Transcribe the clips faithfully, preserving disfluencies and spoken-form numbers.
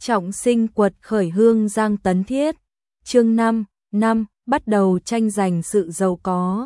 Trọng sinh quật khởi Hương Giang Tấn Thiết. Chương năm, năm, bắt đầu tranh giành sự giàu có.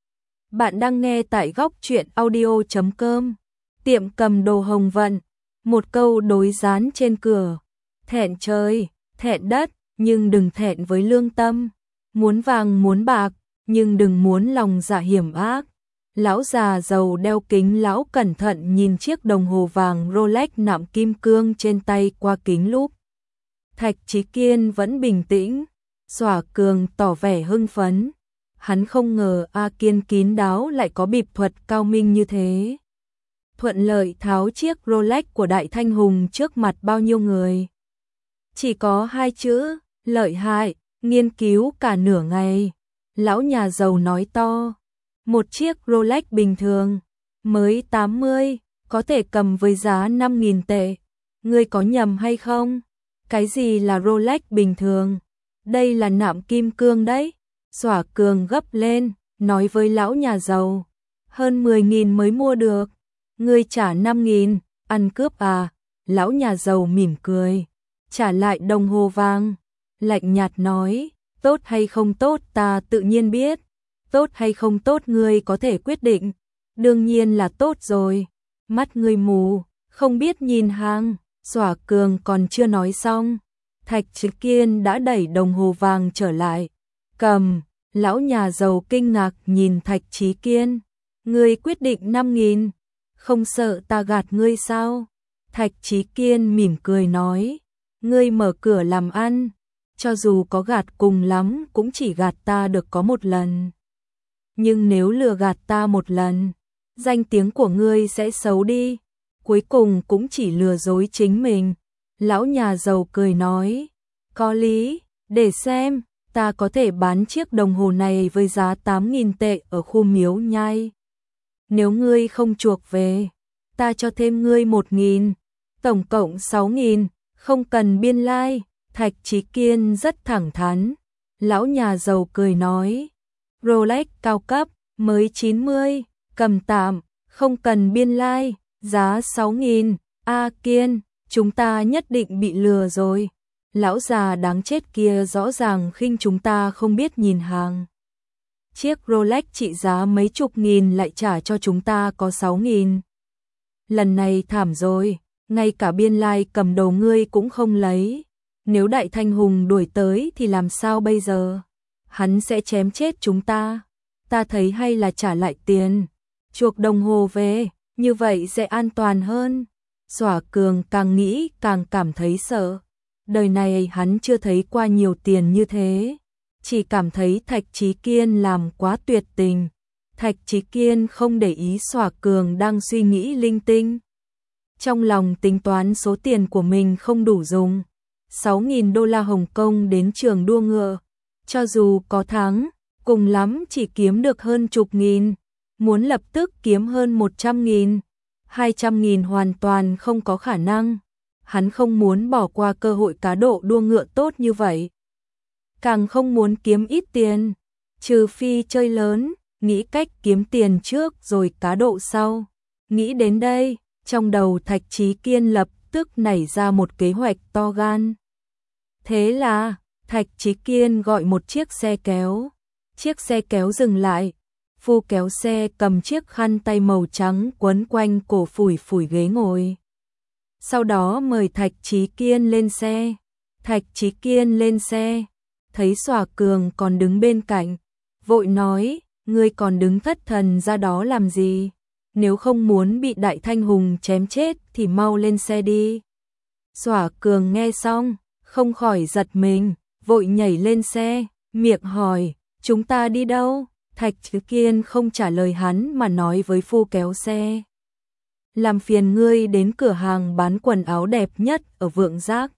Bạn đang nghe tại góc truyện audio chấm com. Tiệm cầm đồ Hồng Vận. Một câu đối dán trên cửa. Thẹn trời, thẹn đất, nhưng đừng thẹn với lương tâm. Muốn vàng muốn bạc, nhưng đừng muốn lòng dạ hiểm ác. Lão già giàu đeo kính, lão cẩn thận nhìn chiếc đồng hồ vàng Rolex nạm kim cương trên tay qua kính lúp. Thạch Chí Kiên vẫn bình tĩnh, Xỏa Cường tỏ vẻ hưng phấn. Hắn không ngờ A Kiên kín đáo lại có bịp thuật cao minh như thế. Thuận lợi tháo chiếc Rolex của Đại Thanh Hùng trước mặt bao nhiêu người. Chỉ có hai chữ, lợi hại, nghiên cứu cả nửa ngày. Lão nhà giàu nói to. Một chiếc Rolex bình thường, mới tám mươi, có thể cầm với giá năm nghìn tệ. Ngươi có nhầm hay không? Cái gì là Rolex bình thường? Đây là nạm kim cương đấy. Xỏa Cường gấp lên, nói với lão nhà giàu. Hơn mười nghìn mới mua được. Ngươi trả năm nghìn, ăn cướp à? Lão nhà giàu mỉm cười. Trả lại đồng hồ vàng. Lạnh nhạt nói, tốt hay không tốt ta tự nhiên biết. Tốt hay không tốt ngươi có thể quyết định. Đương nhiên là tốt rồi. Mắt ngươi mù, không biết nhìn hàng. Xỏa Cường còn chưa nói xong, Thạch Chí Kiên đã đẩy đồng hồ vàng trở lại. Cầm, lão nhà giàu kinh ngạc nhìn Thạch Chí Kiên. Ngươi quyết định năm nghìn, không sợ ta gạt ngươi sao? Thạch Chí Kiên mỉm cười nói, ngươi mở cửa làm ăn, cho dù có gạt cùng lắm cũng chỉ gạt ta được có một lần. Nhưng nếu lừa gạt ta một lần, danh tiếng của ngươi sẽ xấu đi. Cuối cùng cũng chỉ lừa dối chính mình. Lão nhà giàu cười nói, có lý, để xem, ta có thể bán chiếc đồng hồ này với giá tám nghìn tệ ở khu Miếu Nhai. Nếu ngươi không chuộc về, ta cho thêm ngươi một nghìn, tổng cộng sáu nghìn, không cần biên lai. Like. Thạch Chí Kiên rất thẳng thắn. Lão nhà giàu cười nói, Rolex cao cấp, mới chín mươi, cầm tạm, không cần biên lai. Like. Giá sáu nghìn, A Kiên, chúng ta nhất định bị lừa rồi. Lão già đáng chết kia rõ ràng khinh chúng ta không biết nhìn hàng. Chiếc Rolex trị giá mấy chục nghìn lại trả cho chúng ta có sáu nghìn. Lần này thảm rồi, ngay cả biên lai like cầm đầu ngươi cũng không lấy. Nếu Đại Thanh Hùng đuổi tới thì làm sao bây giờ? Hắn sẽ chém chết chúng ta. Ta thấy hay là trả lại tiền, chuộc đồng hồ về. Như vậy sẽ an toàn hơn. Xỏa Cường càng nghĩ càng cảm thấy sợ. Đời này hắn chưa thấy qua nhiều tiền như thế. Chỉ cảm thấy Thạch Chí Kiên làm quá tuyệt tình. Thạch Chí Kiên không để ý Xỏa Cường đang suy nghĩ linh tinh. Trong lòng tính toán số tiền của mình không đủ dùng. sáu nghìn đô la Hồng Kông đến trường đua ngựa. Cho dù có thắng, cùng lắm chỉ kiếm được hơn chục nghìn. Muốn lập tức kiếm hơn một trăm nghìn, hai trăm nghìn hoàn toàn không có khả năng. Hắn không muốn bỏ qua cơ hội cá độ đua ngựa tốt như vậy. Càng không muốn kiếm ít tiền, trừ phi chơi lớn, nghĩ cách kiếm tiền trước rồi cá độ sau. Nghĩ đến đây, trong đầu Thạch Chí Kiên lập tức nảy ra một kế hoạch to gan. Thế là, Thạch Chí Kiên gọi một chiếc xe kéo. Chiếc xe kéo dừng lại. Phu kéo xe cầm chiếc khăn tay màu trắng quấn quanh cổ phủi phủi ghế ngồi. Sau đó mời Thạch Chí Kiên lên xe. Thạch Chí Kiên lên xe, thấy Xỏa Cường còn đứng bên cạnh, vội nói, ngươi còn đứng thất thần ra đó làm gì? Nếu không muốn bị Đại Thanh Hùng chém chết thì mau lên xe đi. Xỏa Cường nghe xong, không khỏi giật mình, vội nhảy lên xe, miệng hỏi, chúng ta đi đâu? Thạch Chí Kiên không trả lời hắn mà nói với phu kéo xe. Làm phiền ngươi đến cửa hàng bán quần áo đẹp nhất ở Vượng Giác.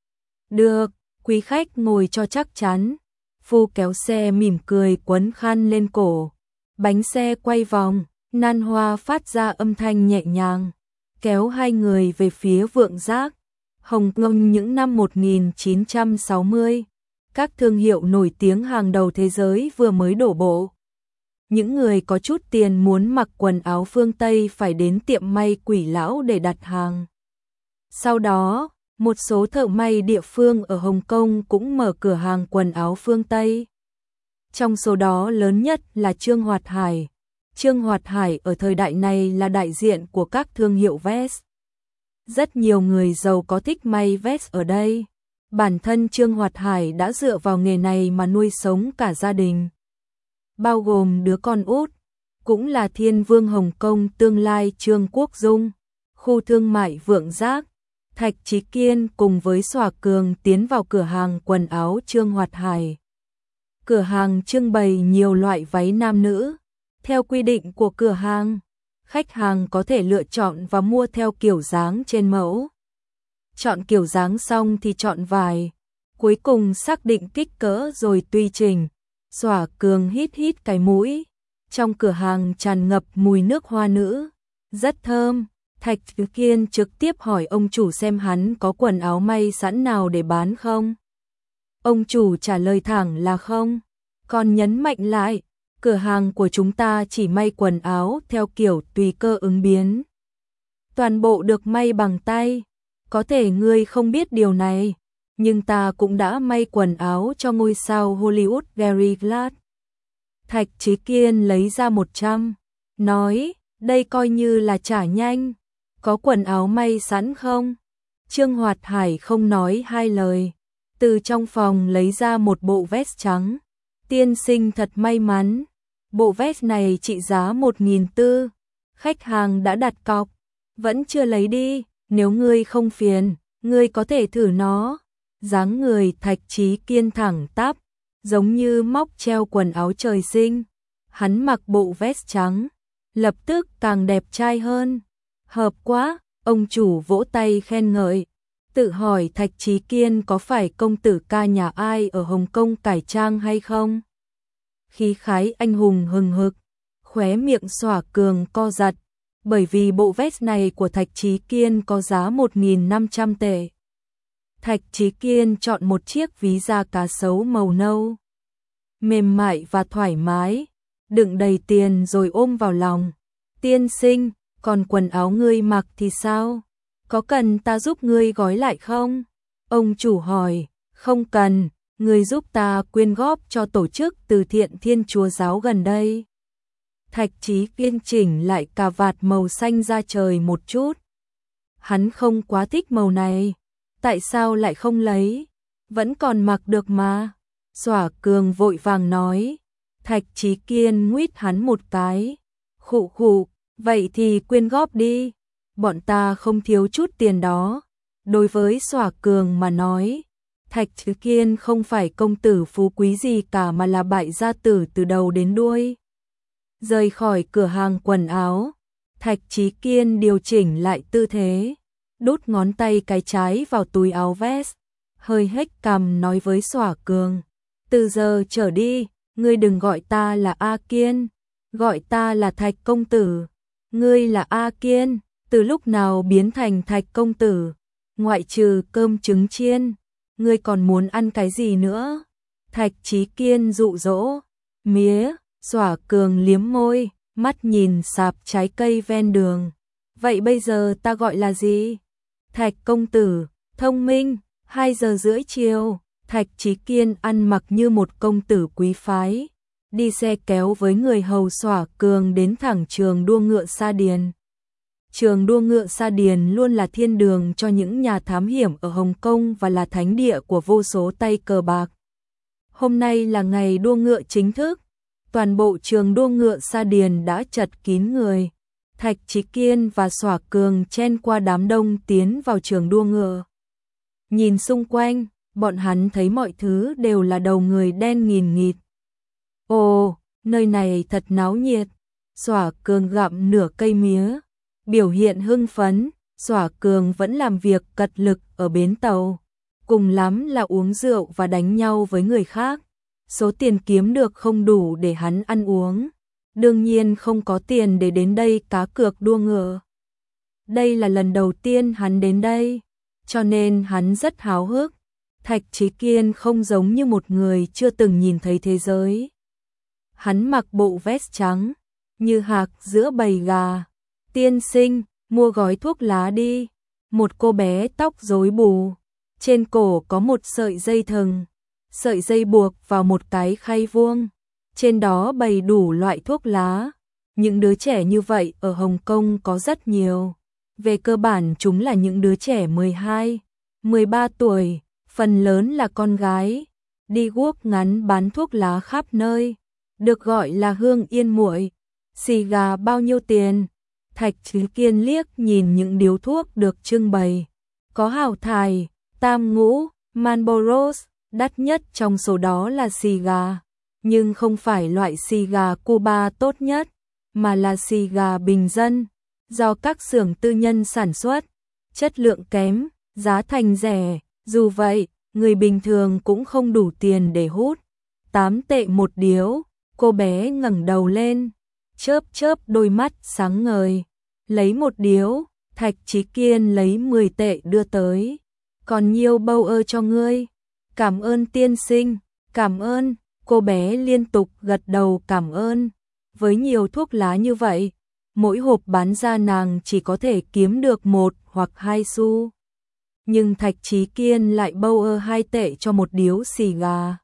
Được, quý khách ngồi cho chắc chắn. Phu kéo xe mỉm cười quấn khăn lên cổ. Bánh xe quay vòng, nan hoa phát ra âm thanh nhẹ nhàng. Kéo hai người về phía Vượng Giác. Hồng Kông những năm một nghìn chín trăm sáu mươi. Các thương hiệu nổi tiếng hàng đầu thế giới vừa mới đổ bộ. Những người có chút tiền muốn mặc quần áo phương Tây phải đến tiệm may Quỷ Lão để đặt hàng. Sau đó, Một số thợ may địa phương ở Hồng Kông cũng mở cửa hàng quần áo phương Tây. Trong số đó lớn nhất là Trương Hoạt Hải. Trương Hoạt Hải ở thời đại này là đại diện của các thương hiệu vest. Rất nhiều người giàu có thích may vest ở đây. Bản thân Trương Hoạt Hải đã dựa vào nghề này mà nuôi sống cả gia đình, bao gồm đứa con út, cũng là thiên vương Hồng Kông tương lai Trương Quốc Dung. Khu thương mại Vượng Giác, Thạch Chí Kiên cùng với Xòa Cường tiến vào cửa hàng quần áo Trương Hoạt Hải. Cửa hàng trưng bày nhiều loại váy nam nữ. Theo quy định của cửa hàng, khách hàng có thể lựa chọn và mua theo kiểu dáng trên mẫu. Chọn kiểu dáng xong thì chọn vải. Cuối cùng xác định kích cỡ rồi tùy chỉnh. Xòa Cường hít hít cái mũi. Trong cửa hàng tràn ngập mùi nước hoa nữ. Rất thơm. Thạch Chí Kiên trực tiếp hỏi ông chủ xem hắn có quần áo may sẵn nào để bán không. Ông chủ trả lời thẳng là không. Còn nhấn mạnh lại, cửa hàng của chúng ta chỉ may quần áo theo kiểu tùy cơ ứng biến. Toàn bộ được may bằng tay. Có thể ngươi không biết điều này, nhưng ta cũng đã may quần áo cho ngôi sao Hollywood Gary Glass. Thạch Chí Kiên lấy ra một trăm, nói, đây coi như là trả nhanh. Có quần áo may sẵn không? Trương Hoạt Hải không nói hai lời. Từ trong phòng lấy ra một bộ vest trắng. Tiên sinh thật may mắn. Bộ vest này trị giá một nghìn tư. Khách hàng đã đặt cọc. Vẫn chưa lấy đi. Nếu ngươi không phiền, ngươi có thể thử nó. Dáng người Thạch Chí Kiên thẳng tắp, giống như móc treo quần áo trời sinh. Hắn mặc bộ vest trắng, lập tức càng đẹp trai hơn. Hợp quá, ông chủ vỗ tay khen ngợi. Tự hỏi Thạch Chí Kiên có phải công tử ca nhà ai ở Hồng Kông cải trang hay không? Khí khái anh hùng hừng hực, khóe miệng Xòa Cường co giật, bởi vì bộ vest này của Thạch Chí Kiên có giá một nghìn năm trăm tệ. Thạch Chí Kiên chọn một chiếc ví da cá sấu màu nâu, mềm mại và thoải mái, đựng đầy tiền rồi ôm vào lòng. Tiên sinh, còn quần áo ngươi mặc thì sao? Có cần ta giúp ngươi gói lại không? Ông chủ hỏi. Không cần, ngươi giúp ta quyên góp cho tổ chức từ thiện Thiên Chúa Giáo gần đây. Thạch Chí Kiên chỉnh lại cà vạt màu xanh da trời một chút. Hắn không quá thích màu này. Tại sao lại không lấy? Vẫn còn mặc được mà. Xòa Cường vội vàng nói. Thạch Chí Kiên nguýt hắn một cái. Khụ khụ, vậy thì quyên góp đi. Bọn ta không thiếu chút tiền đó. Đối với Xòa Cường mà nói, Thạch Chí Kiên không phải công tử phú quý gì cả mà là bại gia tử từ đầu đến đuôi. Rời khỏi cửa hàng quần áo, Thạch Chí Kiên điều chỉnh lại tư thế, đút ngón tay cái trái vào túi áo vest, hơi hếch cằm nói với Xòa Cường. Từ giờ trở đi, ngươi đừng gọi ta là A Kiên, gọi ta là Thạch công tử. Ngươi là A Kiên, từ lúc nào biến thành Thạch công tử? Ngoại trừ cơm trứng chiên, ngươi còn muốn ăn cái gì nữa? Thạch Chí Kiên dụ dỗ. Mía. Xòa Cường liếm môi, mắt nhìn sạp trái cây ven đường. Vậy bây giờ ta gọi là gì? Thạch công tử. Thông minh. Hai giờ rưỡi chiều, Thạch Chí Kiên ăn mặc như một công tử quý phái, đi xe kéo với người hầu Xòa Cường đến thẳng trường đua ngựa Sa Điền. Trường đua ngựa Sa Điền luôn là thiên đường cho những nhà thám hiểm ở Hồng Kông và là thánh địa của vô số tay cờ bạc. Hôm nay là ngày đua ngựa chính thức. Toàn bộ trường đua ngựa Sa Điền đã chật kín người. Thạch Chí Kiên và Xòa Cường chen qua đám đông tiến vào trường đua ngựa. Nhìn xung quanh, bọn hắn thấy mọi thứ đều là đầu người đen nghìn nghịt. Ồ, nơi này thật náo nhiệt. Xòa Cường gặm nửa cây mía, biểu hiện hưng phấn. Xòa Cường vẫn làm việc cật lực ở bến tàu, cùng lắm là uống rượu và đánh nhau với người khác. Số tiền kiếm được không đủ để hắn ăn uống, đương nhiên không có tiền để đến đây cá cược đua ngựa. Đây là lần đầu tiên hắn đến đây, cho nên hắn rất háo hức. Thạch Chí Kiên không giống như một người chưa từng nhìn thấy thế giới. Hắn mặc bộ vest trắng, như hạc giữa bầy gà. Tiên sinh, mua gói thuốc lá đi. một cô bé tóc rối bù, trên cổ có một sợi dây thừng, sợi dây buộc vào một cái khay vuông, trên đó bày đủ loại thuốc lá. Những đứa trẻ như vậy ở Hồng Kông có rất nhiều. Về cơ bản chúng là những đứa trẻ mười hai, mười ba tuổi, phần lớn là con gái, đi guốc ngắn bán thuốc lá khắp nơi, được gọi là hương yên muội. Xì gà bao nhiêu tiền? Thạch Chí Kiên liếc nhìn những điếu thuốc được trưng bày, có Hào Thài, Tam Ngũ, Marlboro, đắt nhất trong số đó là xì gà, nhưng không phải loại xì gà Cuba tốt nhất, mà là xì gà bình dân, do các xưởng tư nhân sản xuất, chất lượng kém, giá thành rẻ, dù vậy, người bình thường cũng không đủ tiền để hút. Tám tệ một điếu, cô bé ngẩng đầu lên, chớp chớp đôi mắt sáng ngời, lấy một điếu. Thạch Chí Kiên lấy mười tệ đưa tới. Còn nhiêu bâu ơ cho ngươi? Cảm ơn tiên sinh, cảm ơn. Cô bé liên tục gật đầu cảm ơn. Với nhiều thuốc lá như vậy, mỗi hộp bán ra nàng chỉ có thể kiếm được một hoặc hai xu. Nhưng Thạch Chí Kiên lại bâu ơ hai tệ cho một điếu xì gà.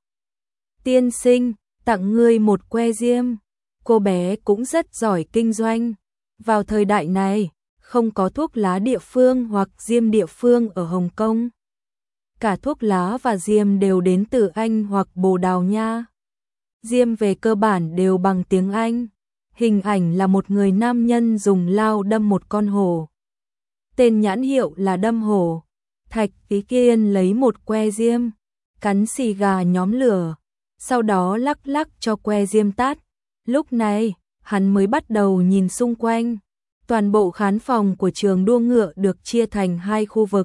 Tiên sinh, tặng ngươi một que diêm. Cô bé cũng rất giỏi kinh doanh. Vào thời đại này, không có thuốc lá địa phương hoặc diêm địa phương ở Hồng Kông. Cả thuốc lá và diêm đều đến từ Anh hoặc Bồ Đào Nha. Diêm về cơ bản đều bằng tiếng Anh. Hình ảnh là một người nam nhân dùng lao đâm một con hổ. Tên nhãn hiệu là đâm hổ. Thạch Chí Kiên lấy một que diêm, cắn xì gà nhóm lửa, sau đó lắc lắc cho que diêm tắt. Lúc này, hắn mới bắt đầu nhìn xung quanh. Toàn bộ khán phòng của trường đua ngựa được chia thành hai khu vực.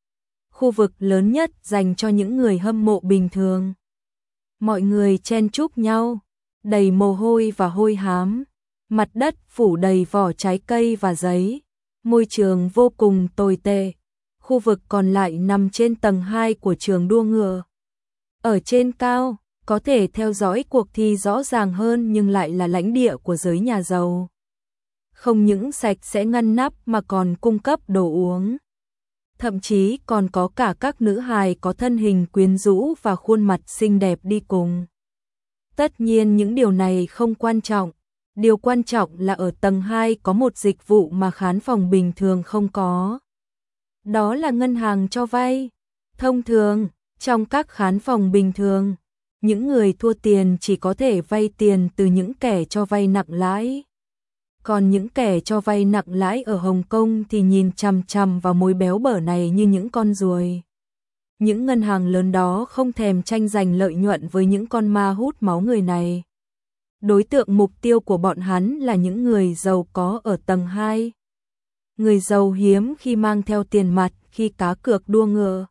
Khu vực lớn nhất dành cho những người hâm mộ bình thường. Mọi người chen chúc nhau, đầy mồ hôi và hôi hám. Mặt đất phủ đầy vỏ trái cây và giấy. Môi trường vô cùng tồi tệ. Khu vực còn lại nằm trên tầng hai của trường đua ngựa. Ở trên cao, có thể theo dõi cuộc thi rõ ràng hơn nhưng lại là lãnh địa của giới nhà giàu. Không những sạch sẽ ngăn nắp mà còn cung cấp đồ uống. Thậm chí còn có cả các nữ hài có thân hình quyến rũ và khuôn mặt xinh đẹp đi cùng. Tất nhiên những điều này không quan trọng. Điều quan trọng là ở tầng hai có một dịch vụ mà khán phòng bình thường không có. Đó là ngân hàng cho vay. Thông thường, trong các khán phòng bình thường, những người thua tiền chỉ có thể vay tiền từ những kẻ cho vay nặng lãi. Còn những kẻ cho vay nặng lãi ở Hồng Kông thì nhìn chằm chằm vào mối béo bở này như những con ruồi. Những ngân hàng lớn đó không thèm tranh giành lợi nhuận với những con ma hút máu người này. Đối tượng mục tiêu của bọn hắn là những người giàu có ở tầng hai. Người giàu hiếm khi mang theo tiền mặt khi cá cược đua ngựa.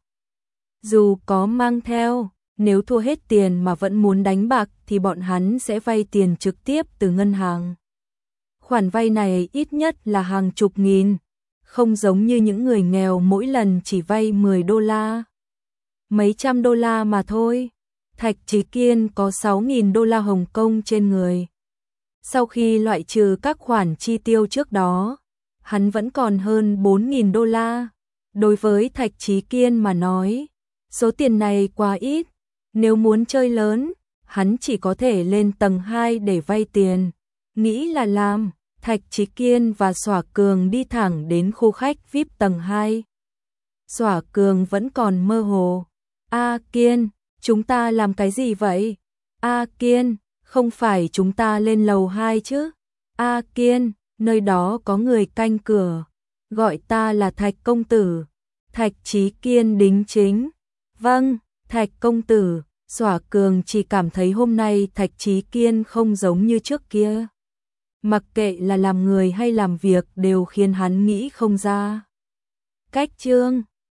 Dù có mang theo, nếu thua hết tiền mà vẫn muốn đánh bạc thì bọn hắn sẽ vay tiền trực tiếp từ ngân hàng. Khoản vay này ít nhất là hàng chục nghìn, không giống như những người nghèo mỗi lần chỉ vay mười đô la. Mấy trăm đô la mà thôi. Thạch Chí Kiên có sáu nghìn đô la Hồng Kông trên người. Sau khi loại trừ các khoản chi tiêu trước đó, hắn vẫn còn hơn bốn nghìn đô la. Đối với Thạch Chí Kiên mà nói, số tiền này quá ít. Nếu muốn chơi lớn, hắn chỉ có thể lên tầng hai để vay tiền. Nghĩ là làm, Thạch Chí Kiên và Xỏa Cường đi thẳng đến khu khách vi ai pi tầng hai. Xỏa Cường vẫn còn mơ hồ. A Kiên, chúng ta làm cái gì vậy? A Kiên, không phải chúng ta lên lầu hai chứ? A Kiên, nơi đó có người canh cửa. Gọi ta là Thạch công tử. Thạch Chí Kiên đính chính. Vâng, Thạch công tử. Xỏa Cường chỉ cảm thấy hôm nay Thạch Chí Kiên không giống như trước kia. Mặc kệ là làm người hay làm việc đều khiến hắn nghĩ không ra. Cách chương